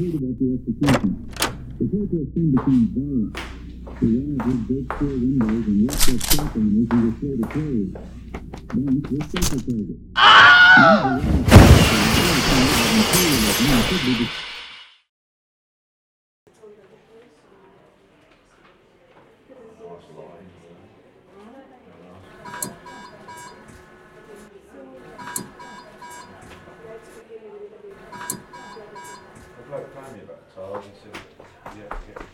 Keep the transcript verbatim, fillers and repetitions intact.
heard about the execution. The protest soon became violent. The rioters broke store windows and ripped up shop owners who were slow to close. Banks were special targets. Ah! I'd like to find me about the tiles and see, yeah, get